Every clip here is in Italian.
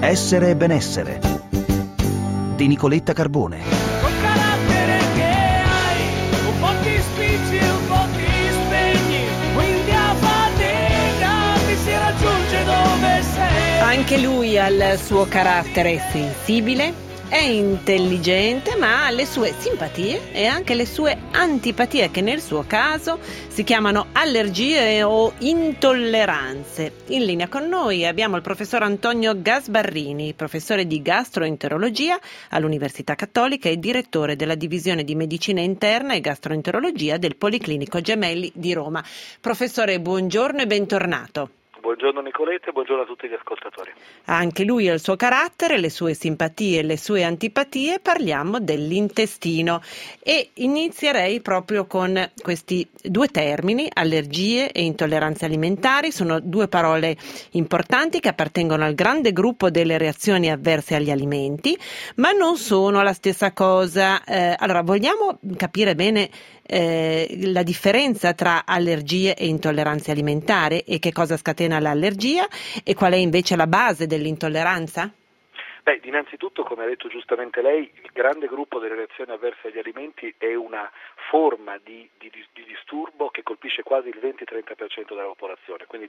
Essere e benessere di Nicoletta Carbone. Col carattere che hai, un po' ti spicci, un po' ti spegni, quindi a fatica ti si raggiunge dove sei. Anche lui ha il suo carattere sensibile, è intelligente, ma ha le sue simpatie e anche le sue antipatie, che nel suo caso si chiamano allergie o intolleranze. In linea con noi abbiamo il professor Antonio Gasbarrini, professore di gastroenterologia all'Università Cattolica e direttore della divisione di medicina interna e gastroenterologia del Policlinico Gemelli di Roma. Professore, buongiorno e bentornato. Buongiorno Nicoletta e buongiorno a tutti gli ascoltatori. Anche lui ha il suo carattere, le sue simpatie e le sue antipatie. Parliamo dell'intestino e inizierei proprio con questi due termini, allergie e intolleranze alimentari. Sono due parole importanti che appartengono al grande gruppo delle reazioni avverse agli alimenti, ma non sono la stessa cosa. Allora, vogliamo capire bene la differenza tra allergie e intolleranze alimentari e che cosa scatena l'allergia e qual è invece la base dell'intolleranza? Beh, innanzitutto, come ha detto giustamente lei, il grande gruppo delle reazioni avverse agli alimenti è una forma di disturbo che colpisce quasi il 20-30% della popolazione, quindi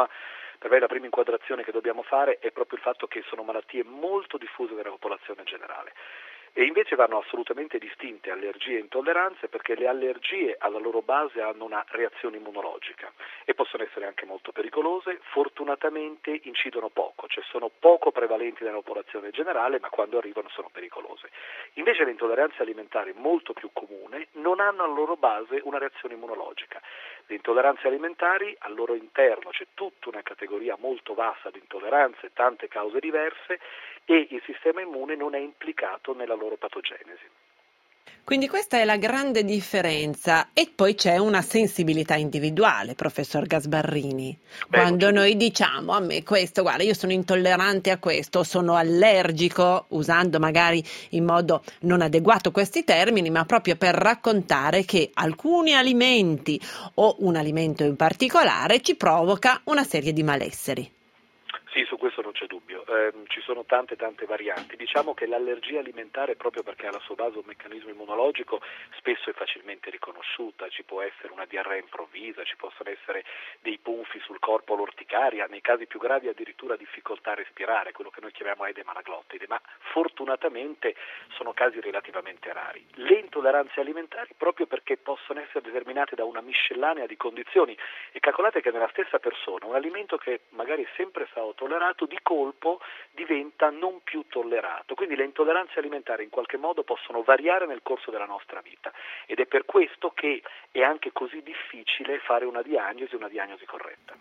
per me la prima inquadrazione che dobbiamo fare è proprio il fatto che sono malattie molto diffuse nella popolazione generale. E invece vanno assolutamente distinte allergie e intolleranze, perché le allergie alla loro base hanno una reazione immunologica e possono essere anche molto pericolose. Fortunatamente incidono poco, cioè sono poco prevalenti nella popolazione generale, ma quando arrivano sono pericolose. Invece le intolleranze alimentari, molto più comune, non hanno alla loro base una reazione immunologica. Le intolleranze alimentari, al loro interno c'è tutta una categoria molto vasta di intolleranze, tante cause diverse, e il sistema immune non è implicato nella loro patogenesi. Quindi questa è la grande differenza. E poi c'è una sensibilità individuale, professor Gasbarrini. Quando noi diciamo a me questo, guarda, io sono intollerante a questo, sono allergico, usando magari in modo non adeguato questi termini, ma proprio per raccontare che alcuni alimenti o un alimento in particolare ci provoca una serie di malesseri. Sì, su questo non c'è dubbio, ci sono tante varianti. Diciamo che l'allergia alimentare, proprio perché ha alla sua base un meccanismo immunologico, spesso è facilmente riconosciuta. Ci può essere una diarrea improvvisa, ci possono essere dei punfi sul corpo, l'orticaria, nei casi più gravi addirittura difficoltà a respirare, quello che noi chiamiamo edema alla glottide, ma fortunatamente sono casi relativamente rari. Le intolleranze alimentari, proprio perché possono essere determinate da una miscellanea di condizioni, e calcolate che nella stessa persona un alimento che magari è sempre stato tollerato, di colpo diventa non più tollerato. Quindi le intolleranze alimentari in qualche modo possono variare nel corso della nostra vita, ed è per questo che è anche così difficile fare una diagnosi corretta.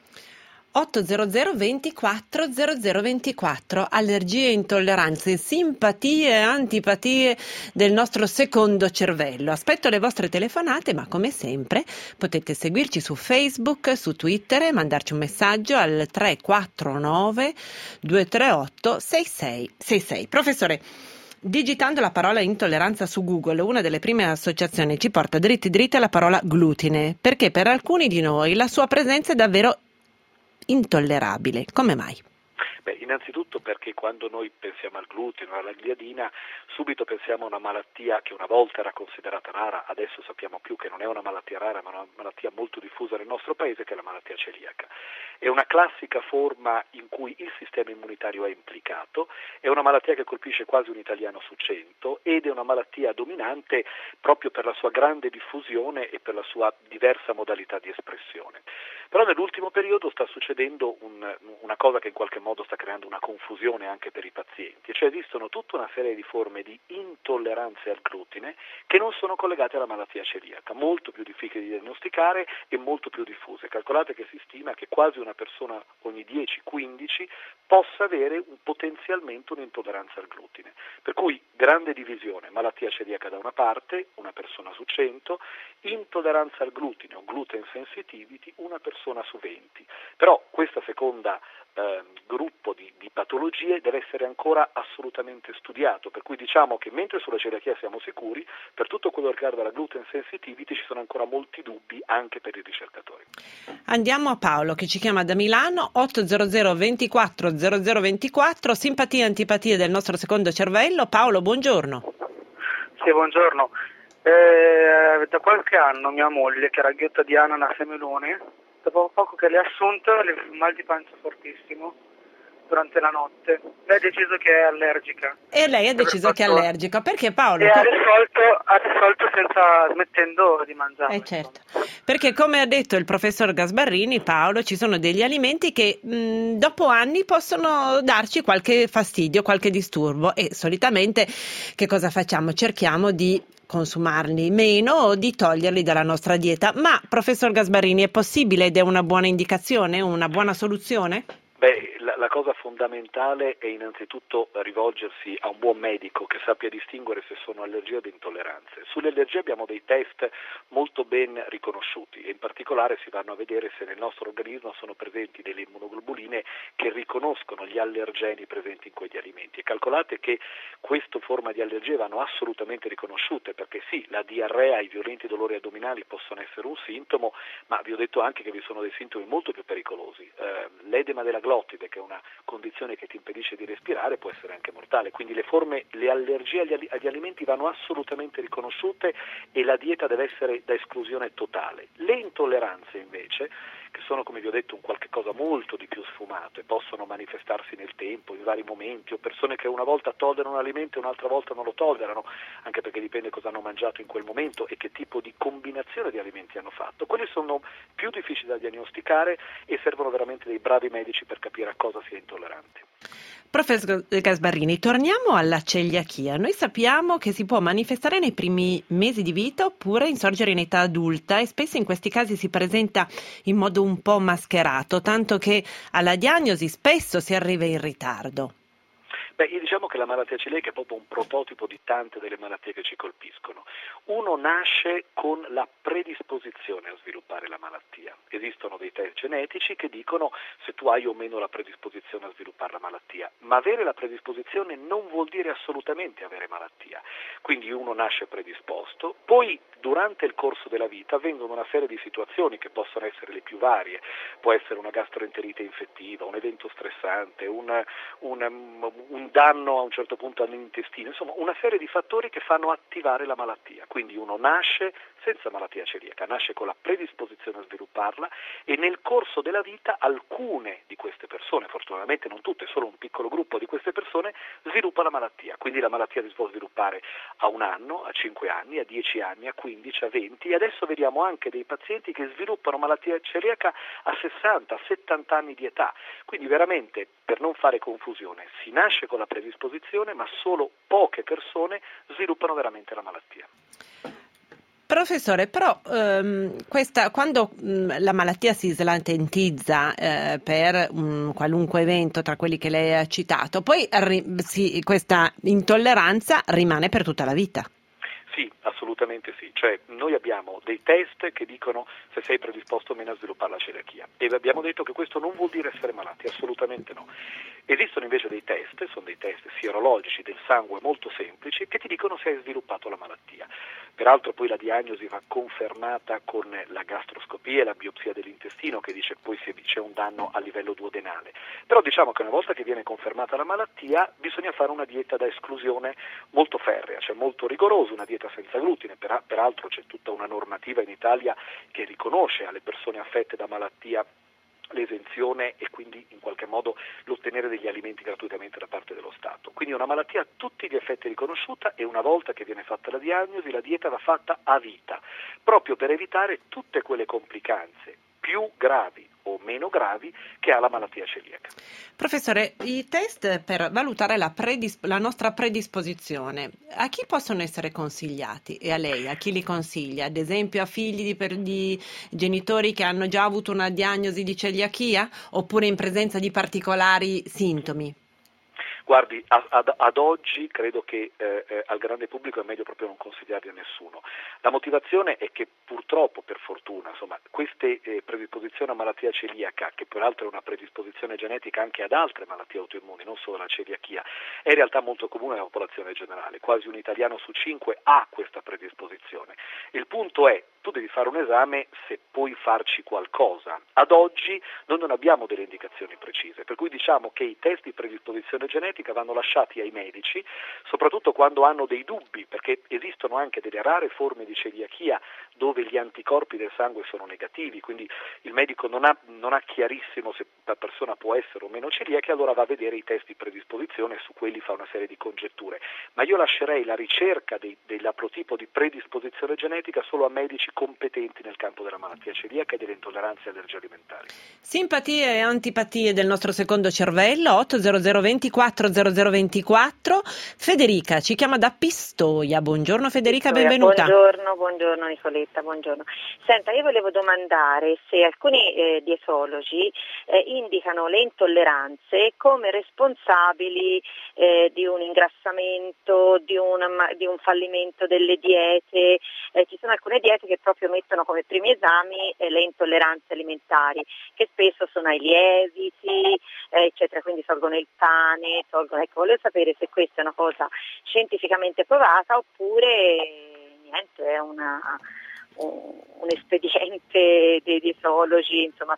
800 24 0024, allergie e intolleranze, simpatie e antipatie del nostro secondo cervello. Aspetto le vostre telefonate, ma come sempre potete seguirci su Facebook, su Twitter e mandarci un messaggio al 349 238 6666. Professore, digitando la parola intolleranza su Google, una delle prime associazioni ci porta dritti alla parola glutine, perché per alcuni di noi la sua presenza è davvero intollerabile. Come mai? Beh, innanzitutto perché quando noi pensiamo al glutine o alla gliadina, subito pensiamo a una malattia che una volta era considerata rara, adesso sappiamo più che non è una malattia rara, ma una malattia molto diffusa nel nostro paese, che è la malattia celiaca. È una classica forma in cui il sistema immunitario è implicato, è una malattia che colpisce quasi un italiano su 100 ed è una malattia dominante proprio per la sua grande diffusione e per la sua diversa modalità di espressione. Però nell'ultimo periodo sta succedendo una cosa che in qualche modo sta creando una confusione anche per i pazienti, cioè esistono tutta una serie di forme di intolleranze al glutine che non sono collegate alla malattia celiaca, molto più difficili di diagnosticare e molto più diffuse. Calcolate che si stima che quasi una persona ogni 10-15 possa avere potenzialmente un'intolleranza al glutine. Per cui grande divisione, malattia celiaca da una parte, una persona su 100, intolleranza al glutine o gluten sensitivity, una persona su 20. Però questa seconda gruppo di patologie patologie deve essere ancora assolutamente studiato, per cui diciamo che mentre sulla celiachia siamo sicuri, per tutto quello che riguarda la gluten sensitivity ci sono ancora molti dubbi anche per i ricercatori. Andiamo a Paolo che ci chiama da Milano, 800 24 0024, simpatie e antipatie del nostro secondo cervello. Paolo, buongiorno. Sì, buongiorno. Da qualche anno mia moglie, che era ghetta di ananas e melone, dopo poco che le ha assunto, le un mal di pancia fortissimo durante la notte. Lei ha deciso che è allergica. E lei ha deciso che è allergica. Perché Paolo? E ha risolto senza smettendo di mangiare. Certo. Perché come ha detto il professor Gasbarrini, Paolo, ci sono degli alimenti che dopo anni possono darci qualche fastidio, qualche disturbo e solitamente che cosa facciamo? Cerchiamo di consumarli meno o di toglierli dalla nostra dieta. Ma professor Gasbarrini, è possibile ed è una buona indicazione, una buona soluzione? Beh, la cosa fondamentale è innanzitutto rivolgersi a un buon medico che sappia distinguere se sono allergie o intolleranze. Sulle allergie abbiamo dei test molto ben riconosciuti e in particolare si vanno a vedere se nel nostro organismo sono presenti delle immunoglobuline che riconoscono gli allergeni presenti in quegli alimenti. E calcolate che queste forme di allergie vanno assolutamente riconosciute, perché sì, la diarrea e i violenti dolori addominali possono essere un sintomo, ma vi ho detto anche che vi sono dei sintomi molto più pericolosi. L'edema della glottide, che è una condizione che ti impedisce di respirare, può essere anche mortale, quindi le allergie agli alimenti vanno assolutamente riconosciute e la dieta deve essere da esclusione totale. Le intolleranze invece, che sono, come vi ho detto, un qualche cosa molto di più sfumato e possono manifestarsi nel tempo, in vari momenti, o persone che una volta tollerano un alimento e un'altra volta non lo tollerano, anche perché dipende cosa hanno mangiato in quel momento e che tipo di combinazione di alimenti hanno fatto. Quelli sono più difficili da diagnosticare e servono veramente dei bravi medici per capire a cosa si è intolleranti. Professor Gasbarrini, torniamo alla celiachia. Noi sappiamo che si può manifestare nei primi mesi di vita oppure insorgere in età adulta e spesso in questi casi si presenta in modo un po' mascherato, tanto che alla diagnosi spesso si arriva in ritardo. Beh, diciamo che la malattia celiaca è proprio un prototipo di tante delle malattie che ci colpiscono. Uno nasce con la predisposizione a sviluppare la malattia. Esistono dei test genetici che dicono se tu hai o meno la predisposizione a sviluppare la malattia, ma avere la predisposizione non vuol dire assolutamente avere malattia. Quindi uno nasce predisposto, poi durante il corso della vita avvengono una serie di situazioni che possono essere le più varie. Può essere una gastroenterite infettiva, un evento stressante, un danno a un certo punto all'intestino, insomma una serie di fattori che fanno attivare la malattia. Quindi uno nasce senza malattia celiaca, nasce con la predisposizione a svilupparla e nel corso della vita alcune di queste persone, fortunatamente non tutte, solo un piccolo gruppo di queste persone, sviluppa la malattia. Quindi la malattia si può sviluppare a 1 anno, a 5 anni, a 10 anni, a 15, a 20 e adesso vediamo anche dei pazienti che sviluppano malattia celiaca a 60, 70 anni di età. Quindi veramente, per non fare confusione, si nasce con la predisposizione ma solo poche persone sviluppano veramente la malattia. Professore, però quando la malattia si slatentizza per un qualunque evento tra quelli che lei ha citato, poi questa intolleranza rimane per tutta la vita. Sì, assolutamente sì, cioè noi abbiamo dei test che dicono se sei predisposto o meno a sviluppare la celiachia e abbiamo detto che questo non vuol dire essere malati, assolutamente no. Esistono invece dei test, sono dei test sierologici del sangue molto semplici che ti dicono se hai sviluppato la malattia. Peraltro poi la diagnosi va confermata con la gastroscopia e la biopsia dell'intestino che dice poi se c'è un danno a livello duodenale. Però diciamo che una volta che viene confermata la malattia bisogna fare una dieta da esclusione molto ferrea, cioè molto rigorosa, una dieta senza glutine. Peraltro c'è tutta una normativa in Italia che riconosce alle persone affette da malattia l'esenzione e quindi in qualche modo l'ottenere degli alimenti gratuitamente da parte dello Stato. Quindi è una malattia a tutti gli effetti riconosciuta e una volta che viene fatta la diagnosi la dieta va fatta a vita, proprio per evitare tutte quelle complicanze più gravi o meno gravi che ha la malattia celiaca. Professore, i test per valutare la nostra predisposizione, a chi possono essere consigliati e a lei, a chi li consiglia? Ad esempio a figli di genitori che hanno già avuto una diagnosi di celiachia oppure in presenza di particolari sintomi? Guardi, ad oggi credo che al grande pubblico è meglio proprio non consigliarli a nessuno. La motivazione è che purtroppo, per fortuna, insomma, queste predisposizioni a malattia celiaca, che peraltro è una predisposizione genetica anche ad altre malattie autoimmuni, non solo la celiachia, è in realtà molto comune nella popolazione generale. Quasi un italiano su 5 ha questa predisposizione. Il punto è, tu devi fare un esame se puoi farci qualcosa. Ad oggi noi non abbiamo delle indicazioni precise, per cui diciamo che i test di predisposizione genetica vanno lasciati ai medici, soprattutto quando hanno dei dubbi, perché esistono anche delle rare forme di celiachia dove gli anticorpi del sangue sono negativi, quindi il medico non ha chiarissimo se la persona può essere o meno celiaca, allora va a vedere i test di predisposizione e su quelli fa una serie di congetture. Ma io lascerei la ricerca dell'aplotipo di predisposizione genetica solo a medici competenti nel campo della malattia celiaca e delle intolleranze e allergie alimentari. Simpatie e antipatie del nostro secondo cervello, 800 24 0024. Federica ci chiama da Pistoia. Buongiorno Federica, benvenuta. Buongiorno Nicoletta, buongiorno. Senta, io volevo domandare se alcuni dietologi indicano le intolleranze come responsabili di un ingrassamento, di un fallimento delle diete. Ci sono alcune diete che proprio mettono come primi esami le intolleranze alimentari, che spesso sono ai lieviti, eccetera, quindi tolgono il pane, ecco, volevo sapere se questa è una cosa scientificamente provata oppure niente, è un espediente dei dietologi, insomma,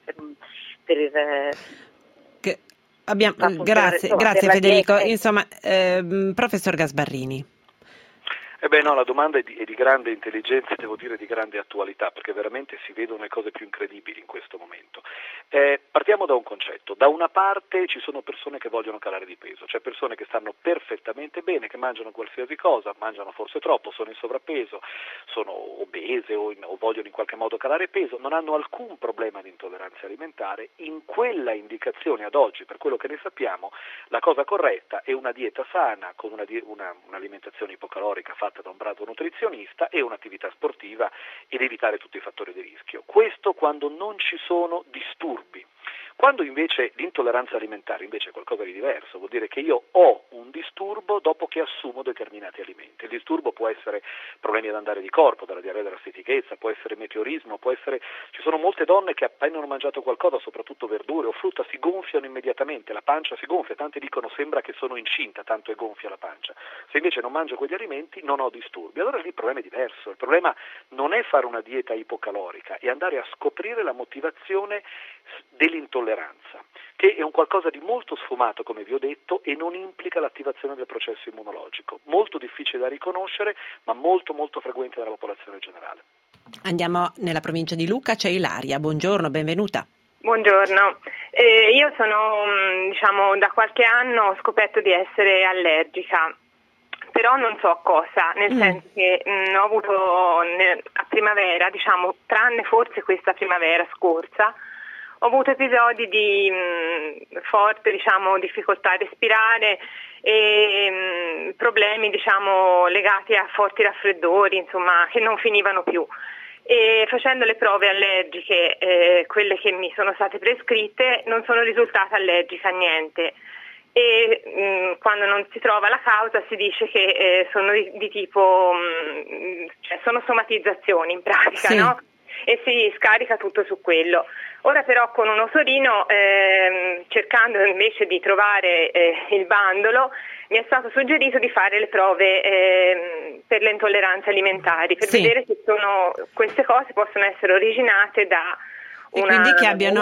Grazie Federico. Insomma, professor Gasbarrini. No, la domanda è di grande intelligenza e devo dire di grande attualità, perché veramente si vedono le cose più incredibili in questo momento. Partiamo da un concetto. Da una parte ci sono persone che vogliono calare di peso, cioè persone che stanno perfettamente bene, che mangiano qualsiasi cosa, mangiano forse troppo, sono in sovrappeso, sono obese o vogliono in qualche modo calare peso, non hanno alcun problema di intolleranza alimentare. In quella indicazione ad oggi, per quello che ne sappiamo, la cosa corretta è una dieta sana, con un'alimentazione ipocalorica fatta da un bravo nutrizionista e un'attività sportiva ed evitare tutti i fattori di rischio. Questo quando non ci sono disturbi. Quando invece l'intolleranza alimentare invece è qualcosa di diverso, vuol dire che io ho un disturbo dopo che assumo determinati alimenti. Il disturbo può essere problemi ad andare di corpo, dalla diarrea della stitichezza, può essere meteorismo, ci sono molte donne che appena hanno mangiato qualcosa, soprattutto verdure o frutta, si gonfiano immediatamente, la pancia si gonfia, tanti dicono sembra che sono incinta, tanto è gonfia la pancia. Se invece non mangio quegli alimenti non ho disturbi. Allora lì il problema è diverso, il problema non è fare una dieta ipocalorica, è andare a scoprire la motivazione dell'intolleranza, che è un qualcosa di molto sfumato, come vi ho detto, e non implica l'attivazione del processo immunologico. Molto difficile da riconoscere, ma molto molto frequente nella popolazione generale. Andiamo nella provincia di Lucca, c'è Ilaria. Buongiorno, benvenuta. Buongiorno, io sono, da qualche anno ho scoperto di essere allergica, però non so a cosa, nel senso che ho avuto a primavera, tranne forse questa primavera scorsa, ho avuto episodi di forte difficoltà a respirare e problemi legati a forti raffreddori, insomma, che non finivano più. E facendo le prove allergiche, quelle che mi sono state prescritte, non sono risultata allergica a niente. E quando non si trova la causa si dice che sono di tipo, sono somatizzazioni in pratica, sì. No? E si scarica tutto su quello. Ora però con un osorino, cercando invece di trovare il bandolo, mi è stato suggerito di fare le prove per le intolleranze alimentari, per vedere se queste cose possono essere originate da e quindi che abbiano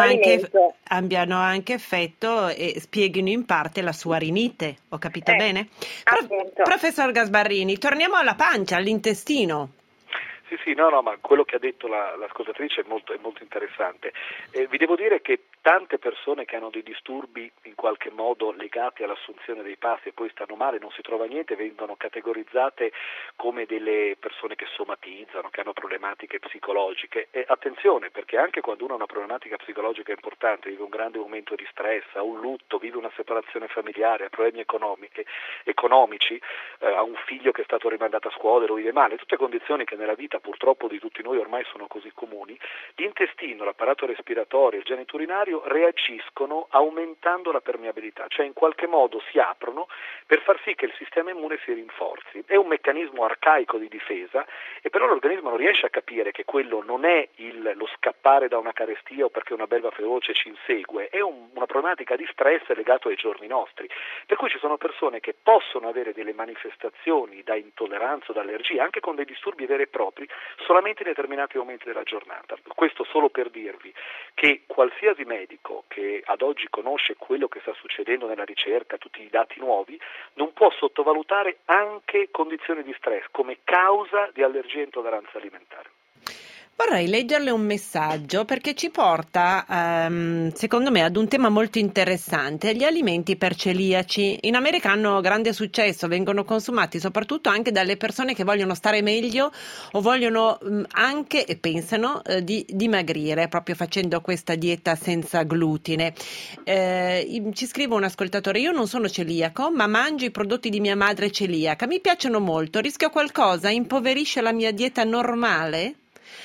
anche effetto e spieghino in parte la sua rinite, ho capito bene? Professor Gasbarrini, torniamo alla pancia, all'intestino. Sì, no, ma quello che ha detto l'ascoltatrice è molto interessante. Vi devo dire che tante persone che hanno dei disturbi in qualche modo legati all'assunzione dei pasti e poi stanno male, non si trova niente, vengono categorizzate come delle persone che somatizzano, che hanno problematiche psicologiche. E attenzione, perché anche quando uno ha una problematica psicologica importante, vive un grande momento di stress, ha un lutto, vive una separazione familiare, ha problemi economici, ha un figlio che è stato rimandato a scuola, lo vive male, tutte condizioni che nella vita purtroppo di tutti noi ormai sono così comuni, l'intestino, l'apparato respiratorio, il genito urinario contrario reagiscono aumentando la permeabilità, cioè in qualche modo si aprono per far sì che il sistema immune si rinforzi. È un meccanismo arcaico di difesa e però l'organismo non riesce a capire che quello non è lo scappare da una carestia o perché una belva feroce ci insegue, è una problematica di stress legato ai giorni nostri. Per cui ci sono persone che possono avere delle manifestazioni da intolleranza o da allergia, anche con dei disturbi veri e propri, solamente in determinati momenti della giornata. Questo solo per dirvi che qualsiasi medico che ad oggi conosce quello che sta succedendo nella ricerca, tutti i dati nuovi, non può sottovalutare anche condizioni di stress come causa di allergia e intolleranza alimentare. Vorrei leggerle un messaggio perché ci porta, secondo me, ad un tema molto interessante, gli alimenti per celiaci. In America hanno grande successo, vengono consumati soprattutto anche dalle persone che vogliono stare meglio o vogliono anche e pensano di dimagrire proprio facendo questa dieta senza glutine. Ci scrive un ascoltatore: io non sono celiaco ma mangio i prodotti di mia madre celiaca, mi piacciono molto, rischio qualcosa? Impoverisce la mia dieta normale?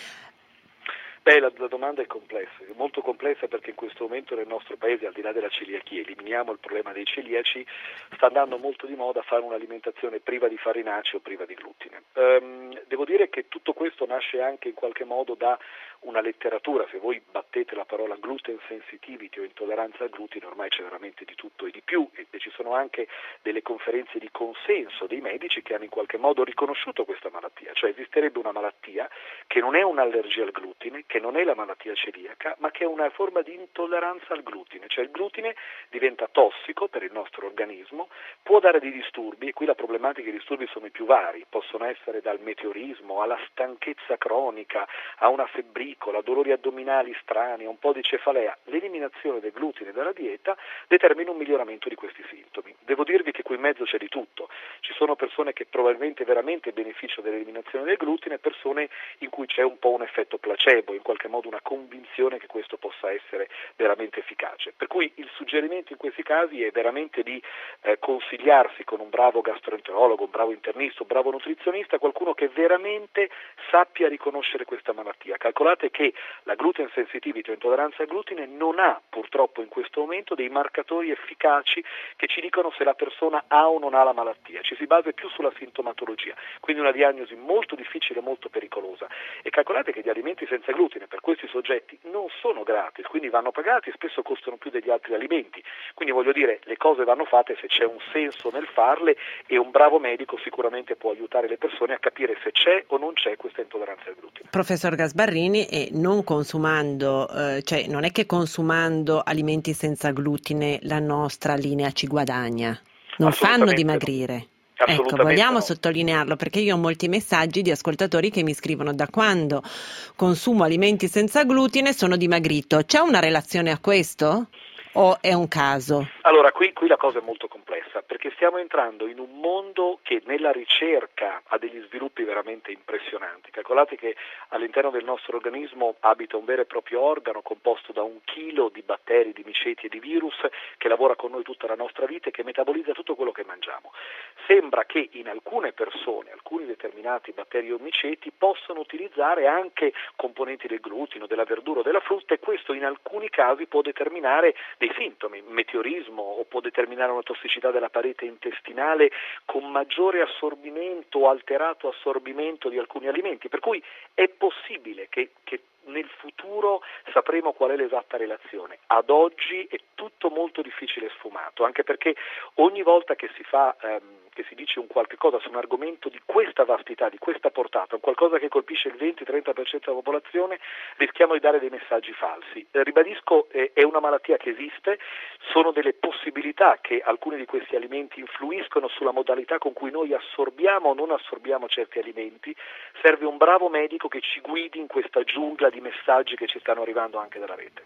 La domanda è complessa, è molto complessa perché in questo momento nel nostro paese, al di là della celiachia, eliminiamo il problema dei celiaci, sta andando molto di moda fare un'alimentazione priva di farinacei o priva di glutine. Devo dire che tutto questo nasce anche in qualche modo da una letteratura. Se voi battete la parola gluten sensitivity o intolleranza al glutine, ormai c'è veramente di tutto e di più, e ci sono anche delle conferenze di consenso dei medici che hanno in qualche modo riconosciuto questa malattia, cioè esisterebbe una malattia che non è un'allergia al glutine, che non è la malattia celiaca, ma che è una forma di intolleranza al glutine, cioè il glutine diventa tossico per il nostro organismo, può dare dei disturbi, e qui la problematica dei disturbi sono i più vari, possono essere dal meteorismo alla stanchezza cronica, a una febbricola, dolori addominali strani, un po' di cefalea. L'eliminazione del glutine dalla dieta determina un miglioramento di questi sintomi. Devo dirvi che qui in mezzo c'è di tutto, ci sono persone che probabilmente veramente beneficiano dell'eliminazione del glutine, persone in cui c'è un po' un effetto placebo, in qualche modo una convinzione che questo possa essere veramente efficace. Per cui il suggerimento in questi casi è veramente di consigliarsi con un bravo gastroenterologo, un bravo internista, un bravo nutrizionista, qualcuno che veramente sappia riconoscere questa malattia. Calcolate che la gluten sensitivity o intolleranza al glutine non ha purtroppo in questo momento dei marcatori efficaci che ci dicono se la persona ha o non ha la malattia, ci si basa più sulla sintomatologia, quindi una diagnosi molto difficile e molto pericolosa. E calcolate che gli alimenti senza glutine per questi soggetti non sono gratis, quindi vanno pagati e spesso costano più degli altri alimenti. Quindi voglio dire, le cose vanno fatte se c'è un senso nel farle, e un bravo medico sicuramente può aiutare le persone a capire se c'è o non c'è questa intolleranza al glutine. Professor Gasbarrini, e non consumando, cioè non è che consumando alimenti senza glutine la nostra linea ci guadagna, non fanno dimagrire. Ecco, vogliamo sottolinearlo perché io ho molti messaggi di ascoltatori che mi scrivono: da quando consumo alimenti senza glutine sono dimagrito. C'è una relazione a questo? O è un caso? Allora, qui la cosa è molto complessa, perché stiamo entrando in un mondo che nella ricerca ha degli sviluppi veramente impressionanti. Calcolate che all'interno del nostro organismo abita un vero e proprio organo composto da 1 chilo di batteri, di miceti e di virus che lavora con noi tutta la nostra vita e che metabolizza tutto quello che mangiamo. Sembra che in alcune persone, alcuni determinati batteri o miceti possono utilizzare anche componenti del glutine, della verdura o della frutta, e questo in alcuni casi può determinare dei sintomi, meteorismo, o può determinare una tossicità della parete intestinale con maggiore assorbimento o alterato assorbimento di alcuni alimenti, per cui è possibile che nel futuro sapremo qual è l'esatta relazione. Ad oggi è tutto molto difficile e sfumato, anche perché ogni volta che si fa che si dice un qualche cosa su un argomento di questa vastità, di questa portata, un qualcosa che colpisce il 20-30% della popolazione, rischiamo di dare dei messaggi falsi. Ribadisco, è una malattia che esiste, sono delle possibilità che alcuni di questi alimenti influiscono sulla modalità con cui noi assorbiamo o non assorbiamo certi alimenti. Serve un bravo medico che ci guidi in questa giungla di messaggi che ci stanno arrivando anche dalla rete.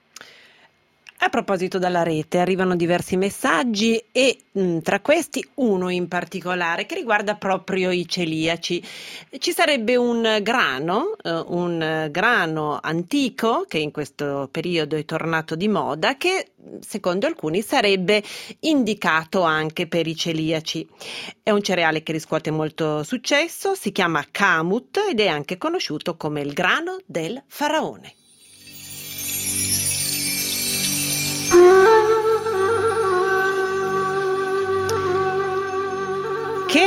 A proposito della rete, arrivano diversi messaggi e tra questi uno in particolare che riguarda proprio i celiaci. Ci sarebbe un grano antico che in questo periodo è tornato di moda, che secondo alcuni sarebbe indicato anche per i celiaci. È un cereale che riscuote molto successo, si chiama kamut ed è anche conosciuto come il grano del faraone.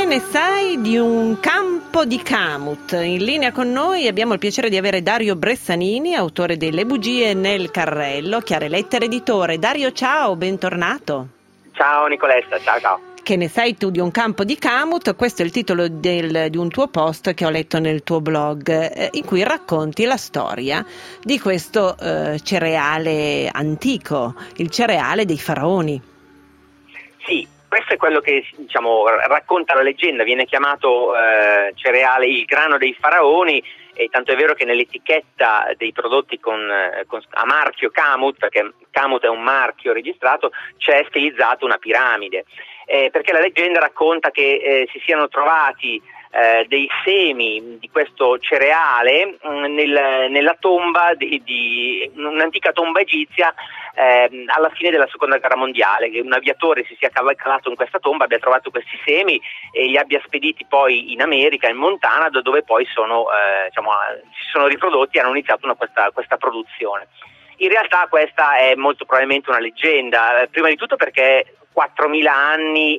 che ne sai di un campo di Camut? In linea con noi abbiamo il piacere di avere Dario Bressanini, autore delle bugie nel carrello, Chiare Lettere editore. Dario, ciao, bentornato. Ciao Nicoletta, ciao. Che ne sai tu di un campo di Camut? Questo è il titolo di un tuo post che ho letto nel tuo blog, in cui racconti la storia di questo cereale antico, il cereale dei faraoni. Sì, questo è quello che racconta la leggenda, viene chiamato cereale, il grano dei faraoni, e tanto è vero che nell'etichetta dei prodotti a marchio Camut, perché Camut è un marchio registrato, c'è stilizzato una piramide. Perché la leggenda racconta che si siano trovati dei semi di questo cereale nella tomba di un'antica tomba egizia alla fine della seconda guerra mondiale, che un aviatore si sia calato in questa tomba, abbia trovato questi semi e li abbia spediti poi in America, in Montana, dove poi si sono riprodotti e hanno iniziato questa produzione. In realtà questa è molto probabilmente una leggenda, prima di tutto perché 4.000 anni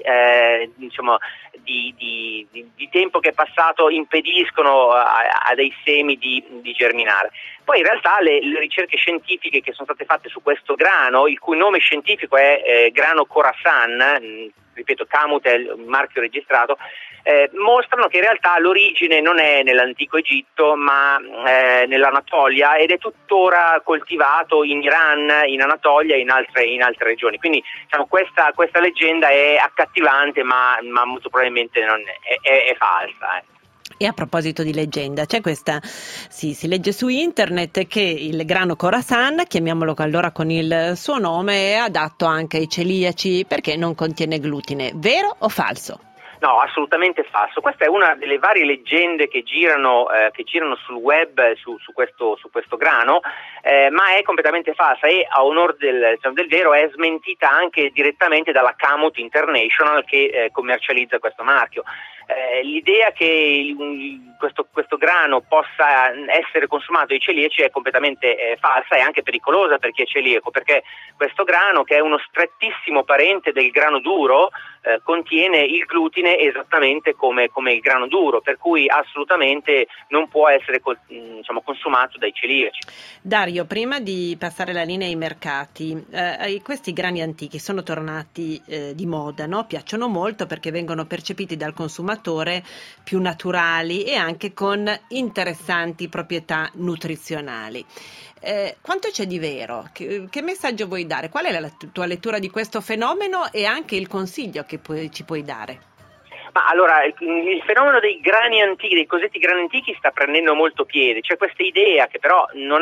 di tempo che è passato impediscono a dei semi di germinare. Poi in realtà le ricerche scientifiche che sono state fatte su questo grano, il cui nome scientifico è grano Khorasan, ripeto, Camut è il marchio registrato, mostrano che in realtà l'origine non è nell'antico Egitto ma nell'Anatolia, ed è tuttora coltivato in Iran, in Anatolia e in altre regioni. Quindi questa leggenda è accattivante ma molto probabilmente non è falsa. E a proposito di leggenda, c'è questa, si legge su internet che il grano Khorasan, chiamiamolo allora con il suo nome, è adatto anche ai celiaci perché non contiene glutine. Vero o falso? No, assolutamente falso. Questa è una delle varie leggende che girano sul web su questo grano, ma è completamente falsa e a onor del vero è smentita anche direttamente dalla Camut International che commercializza questo marchio. L'idea che questo grano possa essere consumato ai celiaci è completamente falsa e anche pericolosa per chi è celiaco, perché questo grano, che è uno strettissimo parente del grano duro, contiene il glutine esattamente come il grano duro, per cui assolutamente non può essere consumato dai celiaci. Dario, prima di passare la linea ai mercati, questi grani antichi sono tornati di moda, no? Piacciono molto perché vengono percepiti dal consumatore più naturali e anche con interessanti proprietà nutrizionali. Quanto c'è di vero? Che messaggio vuoi dare? Qual è la tua lettura di questo fenomeno e anche il consiglio che ci puoi dare? Ma allora, il fenomeno dei grani antichi, dei cosiddetti grani antichi, sta prendendo molto piede. C'è questa idea, che però non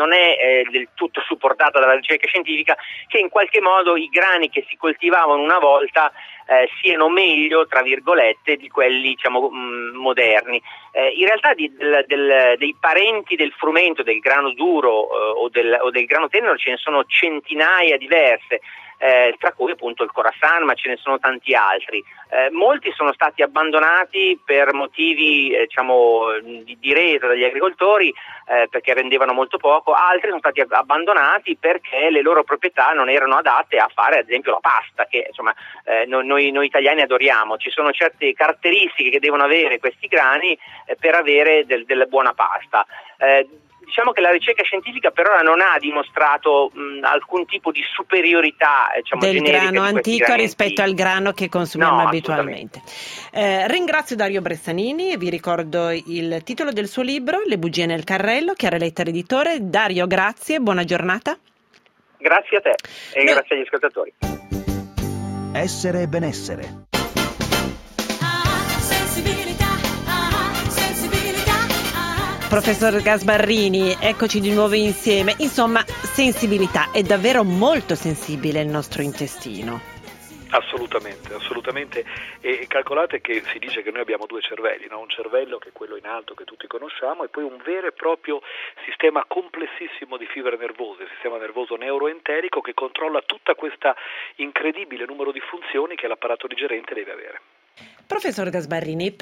è del tutto supportata dalla ricerca scientifica, che in qualche modo i grani che si coltivavano una volta siano meglio, tra virgolette, di quelli moderni. In realtà dei parenti del frumento, del grano duro o del grano tenero, ce ne sono centinaia diverse. Tra cui appunto il Khorasan, ma ce ne sono tanti altri. Molti sono stati abbandonati per motivi di resa dagli agricoltori, perché rendevano molto poco. Altri sono stati abbandonati perché le loro proprietà non erano adatte a fare ad esempio la pasta, che noi italiani adoriamo. Ci sono certe caratteristiche che devono avere questi grani per avere della buona pasta. Diciamo che la ricerca scientifica per ora non ha dimostrato alcun tipo di superiorità del grano di antico rispetto al grano che consumiamo abitualmente. Ringrazio Dario Bressanini e vi ricordo il titolo del suo libro, Le bugie nel carrello, Chiare Lettere editore. Dario, grazie, buona giornata. Grazie a te e grazie agli ascoltatori. Essere e benessere. Professor Gasbarrini, eccoci di nuovo insieme. Insomma, sensibilità, è davvero molto sensibile il nostro intestino. Assolutamente, e calcolate che si dice che noi abbiamo due cervelli, no? Un cervello che è quello in alto che tutti conosciamo e poi un vero e proprio sistema complessissimo di fibre nervose, il sistema nervoso neuroenterico che controlla tutta questa incredibile numero di funzioni che l'apparato digerente deve avere. Professor Gasbarrini,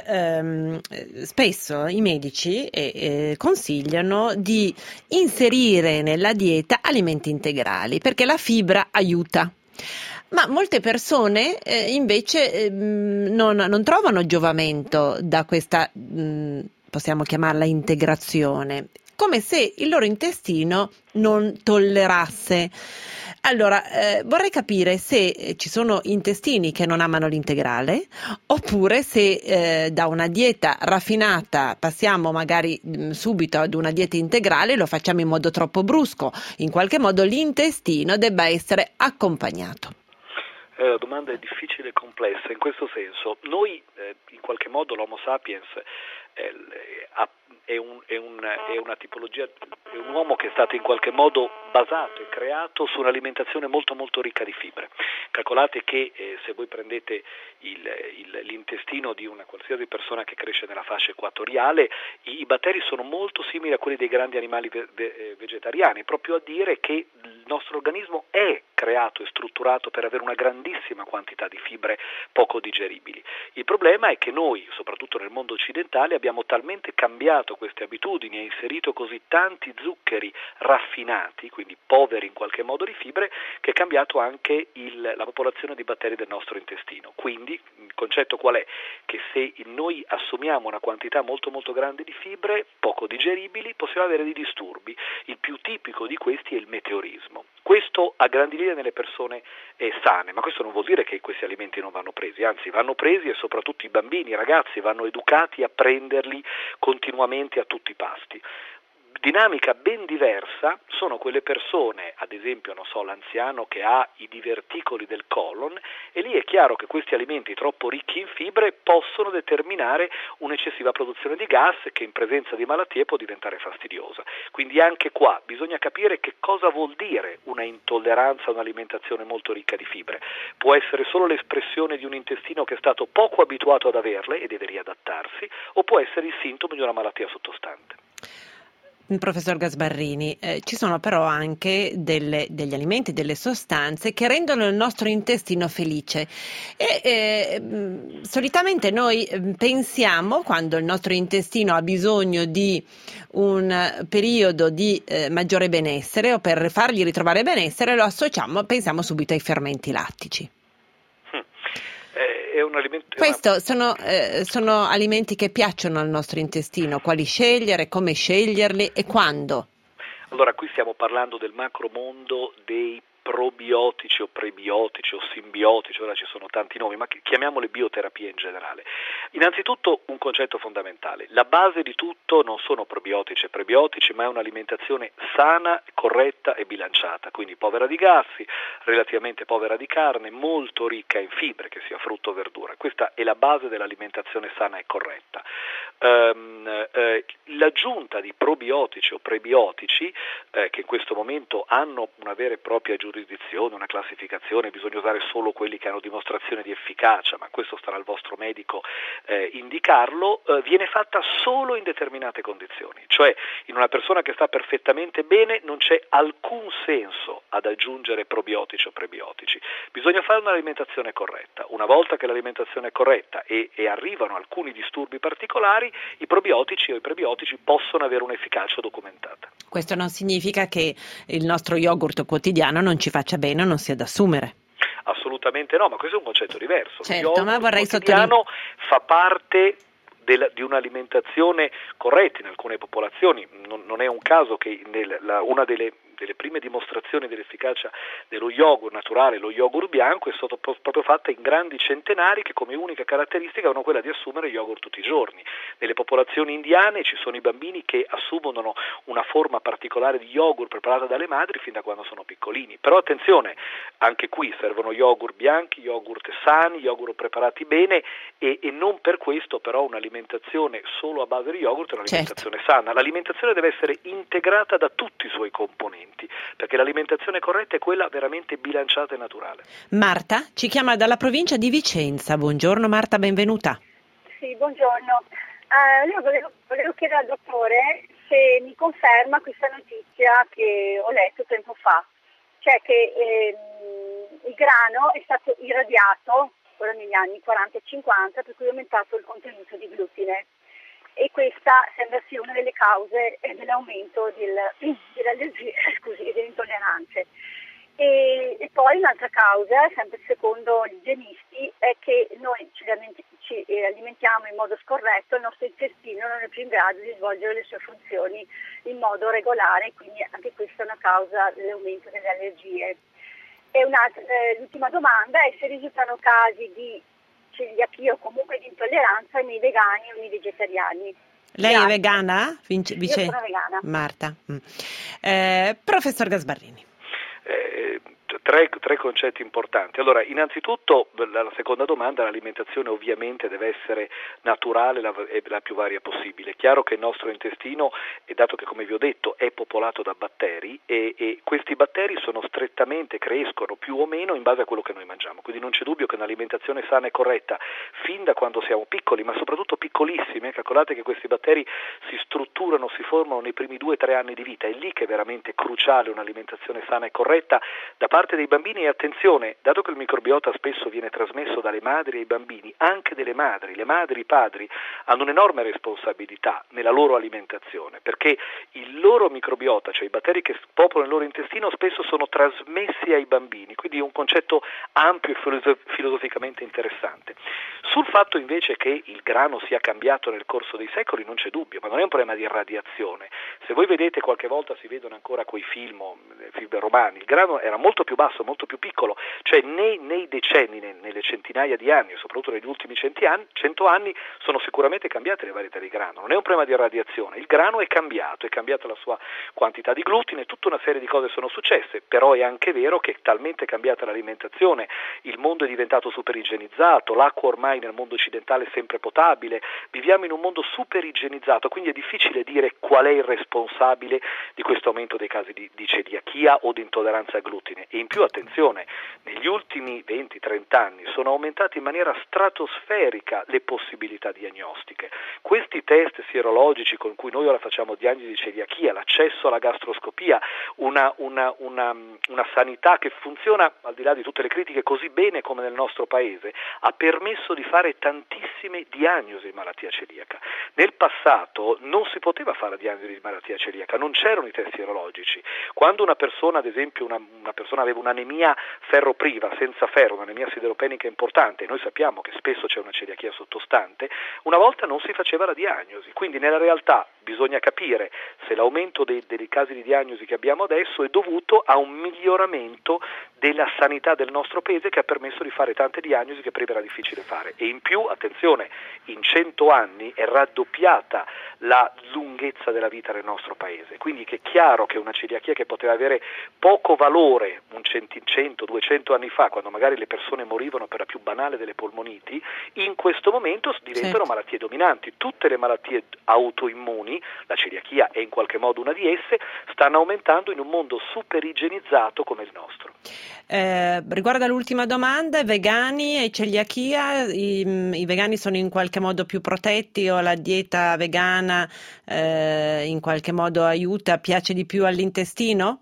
spesso i medici consigliano di inserire nella dieta alimenti integrali perché la fibra aiuta. Ma molte persone invece non trovano giovamento da questa, possiamo chiamarla integrazione, come se il loro intestino non tollerasse. Allora, vorrei capire se ci sono intestini che non amano l'integrale, oppure se da una dieta raffinata passiamo magari subito ad una dieta integrale, lo facciamo in modo troppo brusco. In qualche modo l'intestino debba essere accompagnato. La domanda è difficile e complessa, in questo senso noi in qualche modo l'Homo sapiens è una tipologia, è un uomo che è stato in qualche modo basato e creato su un'alimentazione molto molto ricca di fibre. Calcolate che se voi prendete l'intestino di una qualsiasi persona che cresce nella fascia equatoriale, i batteri sono molto simili a quelli dei grandi animali vegetariani, proprio a dire che il nostro organismo è creato e strutturato per avere una grandissima quantità di fibre poco digeribili. Il problema è che noi, soprattutto nel mondo occidentale, abbiamo talmente cambiato queste abitudini e inserito così tanti zuccheri raffinati, quindi poveri in qualche modo di fibre, che è cambiato anche la popolazione di batteri del nostro intestino. Quindi il concetto qual è? Che se noi assumiamo una quantità molto molto grande di fibre poco digeribili, possiamo avere dei disturbi. Il più tipico di questi è il meteorismo. Questo a grandi linee nelle persone sane, ma questo non vuol dire che questi alimenti non vanno presi, anzi vanno presi, e soprattutto i bambini, i ragazzi vanno educati a prenderli continuamente a tutti i pasti. Dinamica ben diversa sono quelle persone, ad esempio, l'anziano che ha i diverticoli del colon, e lì è chiaro che questi alimenti troppo ricchi in fibre possono determinare un'eccessiva produzione di gas che in presenza di malattie può diventare fastidiosa. Quindi anche qua bisogna capire che cosa vuol dire una intolleranza a un'alimentazione molto ricca di fibre. Può essere solo l'espressione di un intestino che è stato poco abituato ad averle e deve riadattarsi, o può essere il sintomo di una malattia sottostante. Professor Gasbarrini, ci sono però anche degli alimenti, delle sostanze che rendono il nostro intestino felice e solitamente noi pensiamo, quando il nostro intestino ha bisogno di un periodo di maggiore benessere o per fargli ritrovare benessere, pensiamo subito ai fermenti lattici. È un alimento. Questo sono alimenti che piacciono al nostro intestino, quali scegliere, come sceglierli e quando? Allora, qui stiamo parlando del macromondo dei probiotici o prebiotici o simbiotici, ora ci sono tanti nomi, ma chiamiamole bioterapie in generale. Innanzitutto un concetto fondamentale: la base di tutto non sono probiotici e prebiotici, ma è un'alimentazione sana, corretta e bilanciata, quindi povera di grassi, relativamente povera di carne, molto ricca in fibre, che sia frutto o verdura. Questa è la base dell'alimentazione sana e corretta. L'aggiunta di probiotici o prebiotici che in questo momento hanno una vera e propria giurisdizione, una classificazione, bisogna usare solo quelli che hanno dimostrazione di efficacia, ma questo starà al vostro medico indicarlo, viene fatta solo in determinate condizioni, cioè in una persona che sta perfettamente bene non c'è alcun senso ad aggiungere probiotici o prebiotici, bisogna fare un'alimentazione corretta. Una volta che l'alimentazione è corretta e arrivano alcuni disturbi particolari, i probiotici o i prebiotici possono avere un'efficacia documentata. Questo non significa che il nostro yogurt quotidiano non ci faccia bene o non sia da assumere. Assolutamente no, ma questo è un concetto diverso. Certo, ma vorrei quotidiano fa parte di un'alimentazione corretta in alcune popolazioni. Non è un caso che una delle prime dimostrazioni dell'efficacia dello yogurt naturale, lo yogurt bianco, è stata proprio fatta in grandi centenari che come unica caratteristica hanno quella di assumere yogurt tutti i giorni. Nelle popolazioni indiane ci sono i bambini che assumono una forma particolare di yogurt preparata dalle madri fin da quando sono piccolini. Però attenzione, anche qui servono yogurt bianchi, yogurt sani, yogurt preparati bene e non per questo però un'alimentazione solo a base di yogurt è un'alimentazione sana. L'alimentazione deve essere integrata da tutti i suoi componenti, perché l'alimentazione corretta è quella veramente bilanciata e naturale. Marta ci chiama dalla provincia di Vicenza. Buongiorno Marta, benvenuta. Sì, buongiorno. Io volevo chiedere al dottore se mi conferma questa notizia che ho letto tempo fa, cioè che il grano è stato irradiato ora negli anni 40 e 50, per cui è aumentato il contenuto di glutine. E questa sembra sia una delle cause dell'aumento delle allergie, delle intolleranze. E poi Poi un'altra causa, sempre secondo gli igienisti, è che noi ci alimentiamo in modo scorretto, il nostro intestino non è più in grado di svolgere le sue funzioni in modo regolare, quindi anche questa è una causa dell'aumento delle allergie. E l'ultima domanda è se risultano casi di celiachia o comunque di intolleranza nei vegani o nei vegetariani. Lei Grazie. è vegana? Io sono vegana. Marta. Professor Gasbarrini. Tre concetti importanti. Allora, innanzitutto la seconda domanda, l'alimentazione ovviamente deve essere naturale e la più varia possibile. È chiaro che il nostro intestino, dato che come vi ho detto è popolato da batteri e questi batteri crescono più o meno in base a quello che noi mangiamo, quindi non c'è dubbio che un'alimentazione sana e corretta fin da quando siamo piccoli, ma soprattutto piccolissimi, calcolate che questi batteri si strutturano, si formano nei primi 2-3 anni di vita, è lì che è veramente cruciale un'alimentazione sana e corretta da parte dei bambini. E attenzione, dato che il microbiota spesso viene trasmesso dalle madri ai bambini, anche delle madri, le madri, i padri hanno un'enorme responsabilità nella loro alimentazione, perché il loro microbiota, cioè i batteri che popolano il loro intestino, spesso sono trasmessi ai bambini, quindi è un concetto ampio e filosoficamente interessante. Sul fatto invece che il grano sia cambiato nel corso dei secoli non c'è dubbio, ma non è un problema di radiazione. Se voi vedete, qualche volta si vedono ancora quei film romani, il grano era molto più basso, molto più piccolo, cioè nei decenni, nelle centinaia di anni, soprattutto negli ultimi 100 anni, sono sicuramente cambiate le varietà di grano, non è un problema di radiazione, il grano è cambiata la sua quantità di glutine, tutta una serie di cose sono successe, però è anche vero che è talmente cambiata l'alimentazione, il mondo è diventato super igienizzato, l'acqua ormai nel mondo occidentale è sempre potabile, viviamo in un mondo super igienizzato, quindi è difficile dire qual è il responsabile di questo aumento dei casi di celiachia o di intolleranza al glutine. E in più, attenzione, negli ultimi 20-30 anni sono aumentate in maniera stratosferica le possibilità diagnostiche. Questi test sierologici con cui noi ora facciamo diagnosi di celiachia, l'accesso alla gastroscopia, una sanità che funziona, al di là di tutte le critiche, così bene come nel nostro paese, ha permesso di fare tantissime diagnosi di malattia celiaca. Nel passato non si poteva fare la diagnosi di malattia celiaca, non c'erano i test sierologici. Quando una persona, ad esempio una persona aveva un'anemia ferropriva, senza ferro, un'anemia sideropenica importante, e noi sappiamo che spesso c'è una celiachia sottostante, una volta non si faceva la diagnosi, quindi nella realtà bisogna capire se l'aumento dei casi di diagnosi che abbiamo adesso è dovuto a un miglioramento della sanità del nostro paese che ha permesso di fare tante diagnosi che prima era difficile fare. E in più, attenzione, in 100 anni è raddoppiata la lunghezza della vita nel nostro paese, quindi è chiaro che una celiachia che poteva avere poco valore 100-200 anni fa, quando magari le persone morivano per la più banale delle polmoniti, in questo momento diventano malattie dominanti. Tutte le malattie autoimmuni, la celiachia è in qualche modo una di esse, stanno aumentando in un mondo super igienizzato come il nostro. Riguardo all'ultima domanda, vegani e celiachia, i vegani sono in qualche modo più protetti o la dieta vegana in qualche modo aiuta, piace di più all'intestino?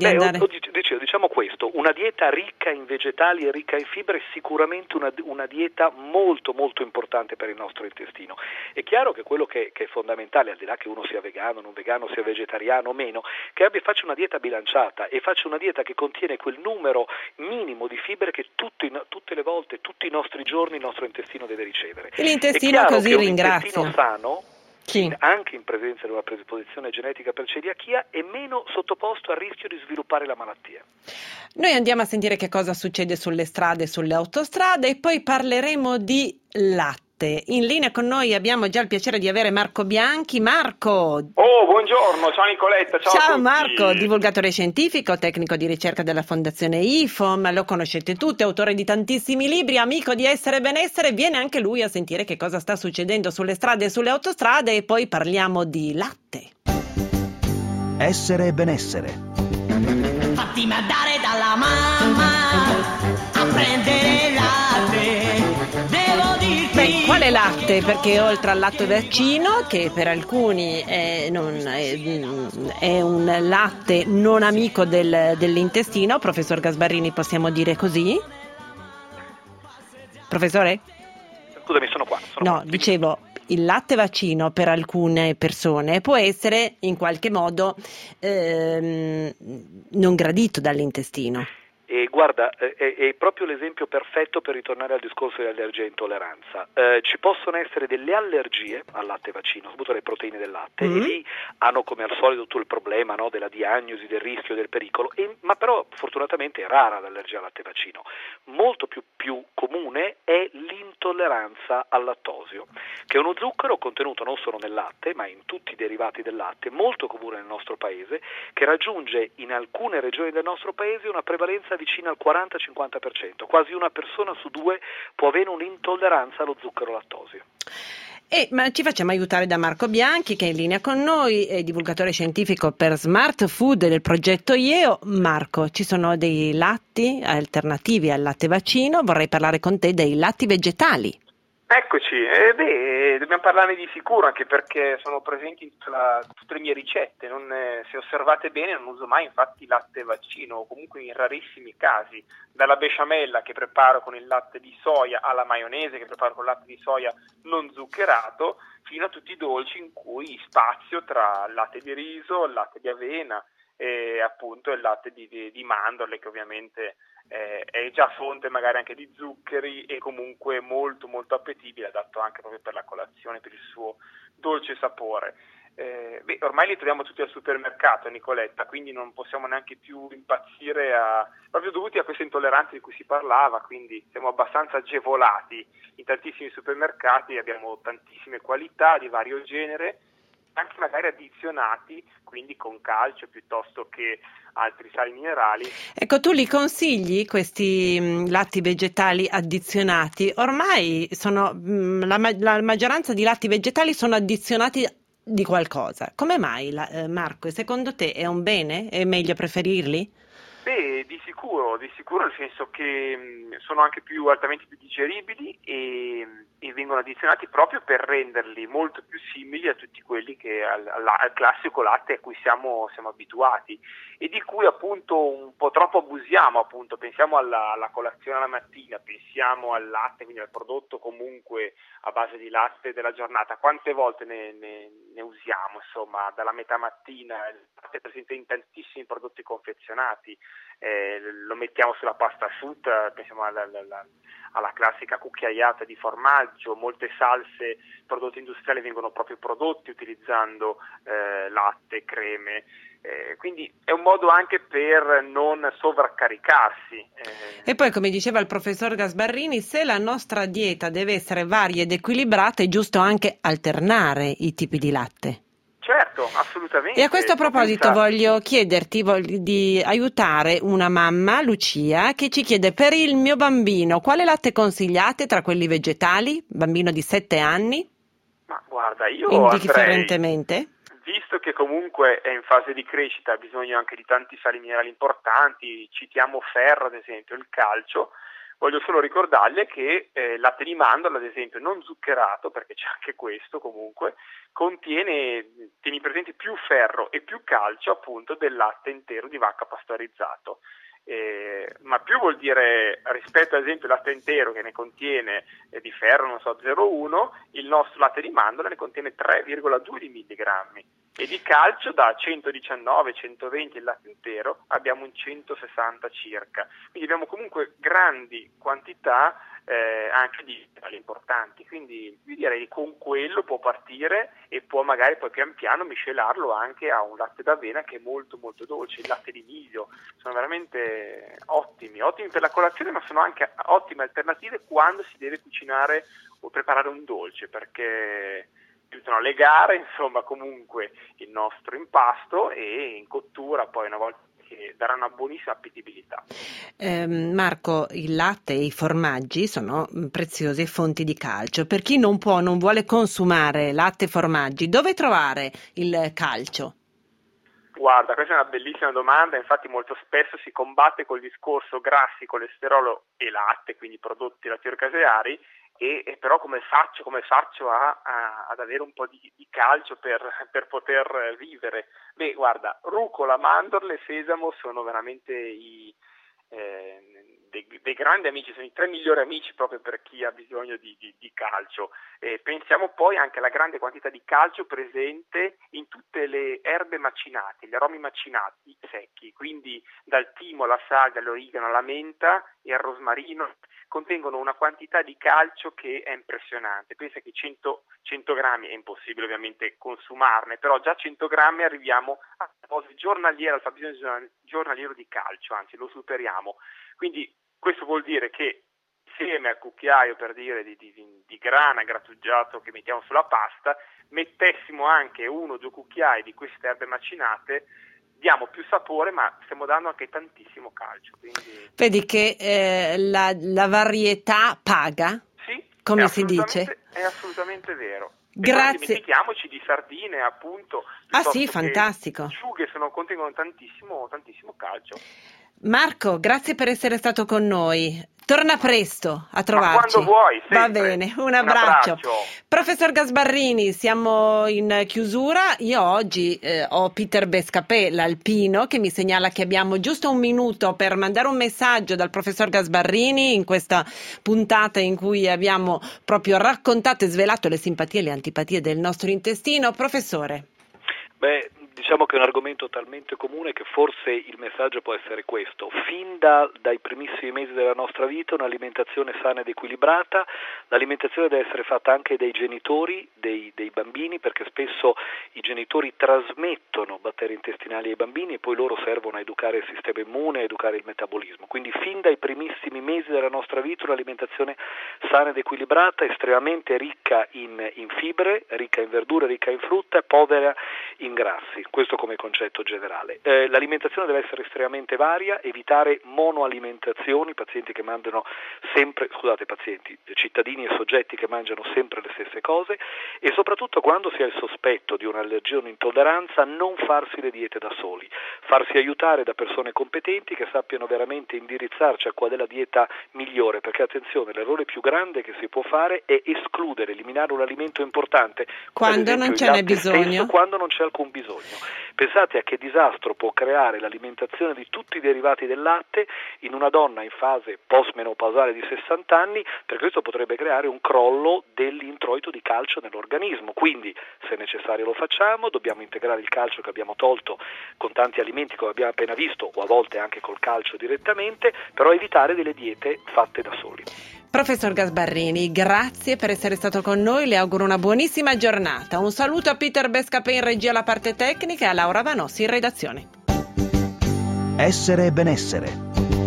Diciamo questo, una dieta ricca in vegetali e ricca in fibre è sicuramente una dieta molto molto importante per il nostro intestino. È chiaro che quello che è fondamentale, al di là che uno sia vegano, non vegano, sia vegetariano o meno, che faccia una dieta bilanciata e faccia una dieta che contiene quel numero minimo di fibre che tutte le volte, tutti i nostri giorni il nostro intestino deve ricevere. L'intestino così ringrazia. Un intestino sano, anche in presenza di una predisposizione genetica per celiachia, è meno sottoposto al rischio di sviluppare la malattia. Noi andiamo a sentire che cosa succede sulle strade e sulle autostrade e poi parleremo di latte. In linea con noi abbiamo già il piacere di avere Marco Bianchi. Marco! Buongiorno, ciao Nicoletta, ciao a tutti. Marco, divulgatore scientifico, tecnico di ricerca della Fondazione IFOM, lo conoscete tutti, autore di tantissimi libri, amico di Essere Benessere, viene anche lui a sentire che cosa sta succedendo sulle strade e sulle autostrade e poi parliamo di latte. Essere Benessere. Fatti mandare dalla mamma a prendere latte, devo dirti. Quale latte? Perché oltre al latte vaccino, che per alcuni è un latte non amico dell'intestino, professor Gasbarrini, possiamo dire così? Professore? Scusami, sono qua. Dicevo, il latte vaccino per alcune persone può essere in qualche modo non gradito dall'intestino. Guarda, è proprio l'esempio perfetto per ritornare al discorso di allergia e intolleranza. Ci possono essere delle allergie al latte vaccino, soprattutto alle proteine del latte, e lì hanno come al solito tutto il problema, no, della diagnosi, del rischio, del pericolo, ma però fortunatamente è rara l'allergia al latte vaccino. Molto più comune è l'intolleranza al lattosio, che è uno zucchero contenuto non solo nel latte, ma in tutti i derivati del latte, molto comune nel nostro paese, che raggiunge in alcune regioni del nostro paese una prevalenza vicina al 40-50%, quasi una persona su due può avere un'intolleranza allo zucchero lattosio. Ma ci facciamo aiutare da Marco Bianchi, che è in linea con noi, è divulgatore scientifico per Smart Food del progetto IEO. Marco, ci sono dei latti alternativi al latte vaccino, vorrei parlare con te dei latti vegetali. Eccoci, dobbiamo parlarne di sicuro, anche perché sono presenti in tutte le mie ricette. Se osservate bene, non uso mai infatti latte vaccino, o comunque in rarissimi casi, dalla besciamella che preparo con il latte di soia alla maionese che preparo con il latte di soia non zuccherato, fino a tutti i dolci in cui spazio tra il latte di riso, il latte di avena e appunto il latte di mandorle, che ovviamente è già fonte magari anche di zuccheri e comunque molto molto appetibile, adatto anche proprio per la colazione, per il suo dolce sapore. Ormai li troviamo tutti al supermercato, Nicoletta, quindi non possiamo neanche più impazzire proprio dovuti a queste intolleranze di cui si parlava, quindi siamo abbastanza agevolati in tantissimi supermercati, abbiamo tantissime qualità di vario genere, anche magari addizionati, quindi con calcio piuttosto che altri sali minerali. Ecco, tu li consigli questi latti vegetali addizionati? Ormai la maggioranza di latti vegetali sono addizionati di qualcosa. Come mai, Marco? Secondo te è un bene? È meglio preferirli? Di sicuro, nel senso che sono anche altamente più digeribili e vengono addizionati proprio per renderli molto più simili a tutti quelli che al classico latte a cui siamo abituati e di cui appunto un po' troppo abusiamo, appunto pensiamo alla colazione alla mattina, pensiamo al latte, quindi al prodotto comunque a base di latte della giornata. Quante volte ne usiamo, insomma, dalla metà mattina? Il latte è presente in tantissimi prodotti confezionati, lo mettiamo sulla pasta asciutta, pensiamo alla classica cucchiaiata di formaggio, molte salse, prodotti industriali vengono proprio prodotti utilizzando latte, creme, quindi è un modo anche per non sovraccaricarsi. E poi, come diceva il professor Gasbarrini, se la nostra dieta deve essere varia ed equilibrata, è giusto anche alternare i tipi di latte. Certo, assolutamente. E a questo proposito voglio chiederti di aiutare una mamma, Lucia, che ci chiede: per il mio bambino, quale latte consigliate tra quelli vegetali? Bambino di 7 anni? Ma guarda, io indifferentemente? Visto che comunque è in fase di crescita, ha bisogno anche di tanti sali minerali importanti, citiamo ferro ad esempio, il calcio, voglio solo ricordarle che latte di mandorla, ad esempio, non zuccherato, perché c'è anche questo comunque, tieni presente più ferro e più calcio appunto del latte intero di vacca pastorizzato. Ma più vuol dire, rispetto ad esempio al latte intero che ne contiene di ferro, 0,1, il nostro latte di mandorla ne contiene 3,2 di milligrammi e di calcio da 119-120 il latte intero abbiamo un 160 circa, quindi abbiamo comunque grandi quantità anche di minerali importanti, quindi io direi che con quello può partire e può magari poi pian piano miscelarlo anche a un latte d'avena che è molto molto dolce, il latte di miglio, sono veramente ottimi per la colazione, ma sono anche ottime alternative quando si deve cucinare o preparare un dolce, perché aiutano a legare insomma comunque il nostro impasto e in cottura poi una volta che darà una buonissima appetibilità. Marco, il latte e i formaggi sono preziose fonti di calcio. Per chi non vuole consumare latte e formaggi, dove trovare il calcio? Guarda, questa è una bellissima domanda, infatti molto spesso si combatte col discorso grassi, colesterolo e latte, quindi prodotti lattiero-caseari, e però come faccio ad avere un po' di calcio per poter vivere? Beh, guarda, rucola, mandorle, sesamo sono veramente dei grandi amici, sono i 3 migliori amici proprio per chi ha bisogno di calcio. Pensiamo poi anche alla grande quantità di calcio presente in tutte le erbe macinate, gli aromi macinati secchi, quindi dal timo alla salvia, all'origano, alla menta e al rosmarino, contengono una quantità di calcio che è impressionante. Pensa che 100 grammi, è impossibile ovviamente consumarne, però già 100 grammi arriviamo al fabbisogno giornaliero di calcio, anzi lo superiamo. Quindi questo vuol dire che insieme al cucchiaio, per dire, di grana grattugiato che mettiamo sulla pasta, mettessimo anche 1 o 2 cucchiai di queste erbe macinate, diamo più sapore, ma stiamo dando anche tantissimo calcio. Quindi... Vedi che la varietà paga, sì, come si dice? È assolutamente vero. Grazie. E dimentichiamoci di sardine, appunto. Ah sì, fantastico. Acciughe contengono tantissimo calcio. Marco, grazie per essere stato con noi. Torna presto a trovarci. Ma quando vuoi, sempre. Va bene, un abbraccio. Professor Gasbarrini, siamo in chiusura. Io oggi ho Peter Bescapè, l'alpino, che mi segnala che abbiamo giusto un minuto per mandare un messaggio dal professor Gasbarrini in questa puntata in cui abbiamo proprio raccontato e svelato le simpatie e le antipatie del nostro intestino. Professore. Diciamo che è un argomento talmente comune che forse il messaggio può essere questo: fin dai primissimi mesi della nostra vita un'alimentazione sana ed equilibrata. L'alimentazione deve essere fatta anche dai genitori, dei bambini, perché spesso i genitori trasmettono batteri intestinali ai bambini e poi loro servono a educare il sistema immune, a educare il metabolismo. Quindi fin dai primissimi mesi della nostra vita un'alimentazione sana ed equilibrata, estremamente ricca in fibre, ricca in verdure, ricca in frutta e povera in grassi. Questo come concetto generale. L'alimentazione deve essere estremamente varia, evitare monoalimentazioni, cittadini e soggetti che mangiano sempre le stesse cose, e soprattutto quando si ha il sospetto di un'allergia o un'intolleranza non farsi le diete da soli, farsi aiutare da persone competenti che sappiano veramente indirizzarci a qual è la dieta migliore, perché attenzione, l'errore più grande che si può fare è eliminare un alimento importante quando non ce n'è bisogno, quando non c'è alcun bisogno. Pensate a che disastro può creare l'alimentazione di tutti i derivati del latte in una donna in fase postmenopausale di 60 anni, perché questo potrebbe creare un crollo dell'introito di calcio nell'organismo. Quindi, se necessario lo facciamo, dobbiamo integrare il calcio che abbiamo tolto con tanti alimenti come abbiamo appena visto, o a volte anche col calcio direttamente, però evitare delle diete fatte da soli. Professor Gasbarrini, grazie per essere stato con noi, le auguro una buonissima giornata. Un saluto a Peter Bescapè in regia alla parte tecnica e a Laura Vanossi in redazione. Essere e benessere.